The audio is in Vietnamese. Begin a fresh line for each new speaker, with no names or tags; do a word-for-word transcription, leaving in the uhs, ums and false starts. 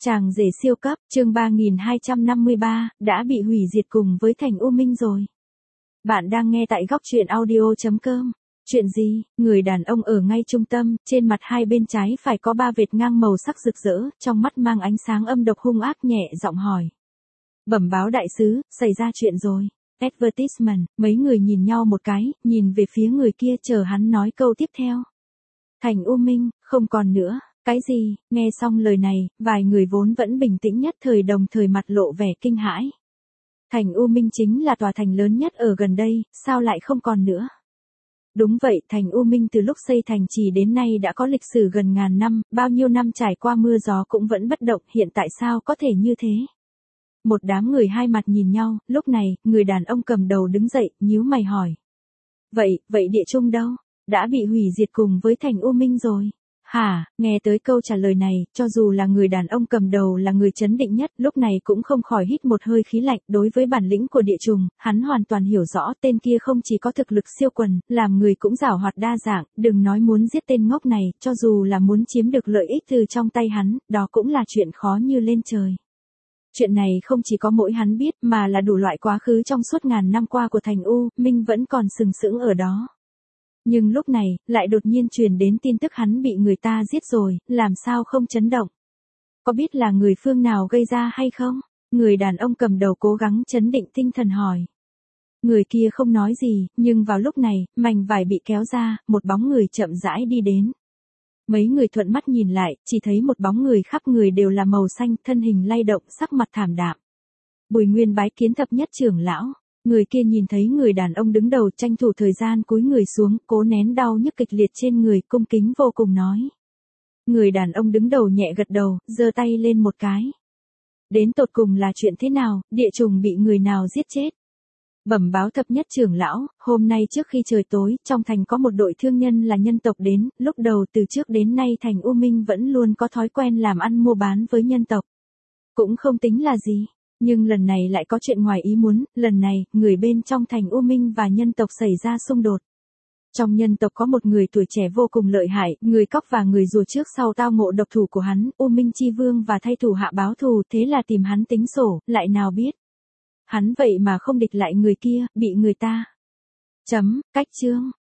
Chàng rể siêu cấp, chương ba nghìn hai trăm năm mươi ba, đã bị hủy diệt cùng với Thành U Minh rồi. Bạn đang nghe tại góc truyện audio chấm com. Chuyện gì? Người đàn ông ở ngay trung tâm, trên mặt hai bên trái phải có ba vệt ngang màu sắc rực rỡ, trong mắt mang ánh sáng âm độc hung ác, nhẹ giọng hỏi. Bẩm báo đại sứ, xảy ra chuyện rồi. Advertisement, mấy người nhìn nhau một cái, nhìn về phía người kia chờ hắn nói câu tiếp theo. Thành U Minh, không còn nữa. Cái gì? Nghe xong lời này, vài người vốn vẫn bình tĩnh nhất thời đồng thời mặt lộ vẻ kinh hãi. Thành U Minh chính là tòa thành lớn nhất ở gần đây, sao lại không còn nữa? Đúng vậy, thành U Minh từ lúc xây thành trì đến nay đã có lịch sử gần ngàn năm, bao nhiêu năm trải qua mưa gió cũng vẫn bất động, hiện tại sao có thể như thế? Một đám người hai mặt nhìn nhau, lúc này, người đàn ông cầm đầu đứng dậy, nhíu mày hỏi. Vậy, vậy địa trung đâu? Đã bị hủy diệt cùng với thành U Minh rồi. Hả, nghe tới câu trả lời này, cho dù là người đàn ông cầm đầu là người trấn định nhất, lúc này cũng không khỏi hít một hơi khí lạnh. Đối với bản lĩnh của địa trùng, hắn hoàn toàn hiểu rõ, tên kia không chỉ có thực lực siêu quần, làm người cũng giảo hoạt đa dạng, đừng nói muốn giết tên ngốc này, cho dù là muốn chiếm được lợi ích từ trong tay hắn, đó cũng là chuyện khó như lên trời. Chuyện này không chỉ có mỗi hắn biết, mà là đủ loại quá khứ trong suốt ngàn năm qua của thành U Minh vẫn còn sừng sững ở đó. Nhưng lúc này, lại đột nhiên truyền đến tin tức hắn bị người ta giết rồi, làm sao không chấn động? Có biết là người phương nào gây ra hay không? Người đàn ông cầm đầu cố gắng chấn định tinh thần hỏi. Người kia không nói gì, nhưng vào lúc này, mảnh vải bị kéo ra, một bóng người chậm rãi đi đến. Mấy người thuận mắt nhìn lại, chỉ thấy một bóng người khắp người đều là màu xanh, thân hình lay động, sắc mặt thảm đạm. Bùi Nguyên bái kiến thập nhất trưởng lão. Người kia nhìn thấy người đàn ông đứng đầu, tranh thủ thời gian cúi người xuống, cố nén đau nhức kịch liệt trên người, cung kính vô cùng nói. Người đàn ông đứng đầu nhẹ gật đầu, giơ tay lên một cái. Đến tột cùng là chuyện thế nào, địa trùng bị người nào giết chết? Bẩm báo thập nhất trưởng lão, hôm nay trước khi trời tối, trong thành có một đội thương nhân là nhân tộc đến, lúc đầu từ trước đến nay thành U Minh vẫn luôn có thói quen làm ăn mua bán với nhân tộc. Cũng không tính là gì. Nhưng lần này lại có chuyện ngoài ý muốn, lần này, người bên trong thành U Minh và nhân tộc xảy ra xung đột. Trong nhân tộc có một người tuổi trẻ vô cùng lợi hại, người cóc và người rùa trước sau tao ngộ độc thủ của hắn, U Minh Chi Vương và thay thủ hạ báo thù, thế là tìm hắn tính sổ, lại nào biết. Hắn vậy mà không địch lại người kia, bị người ta. Chấm, cách chương.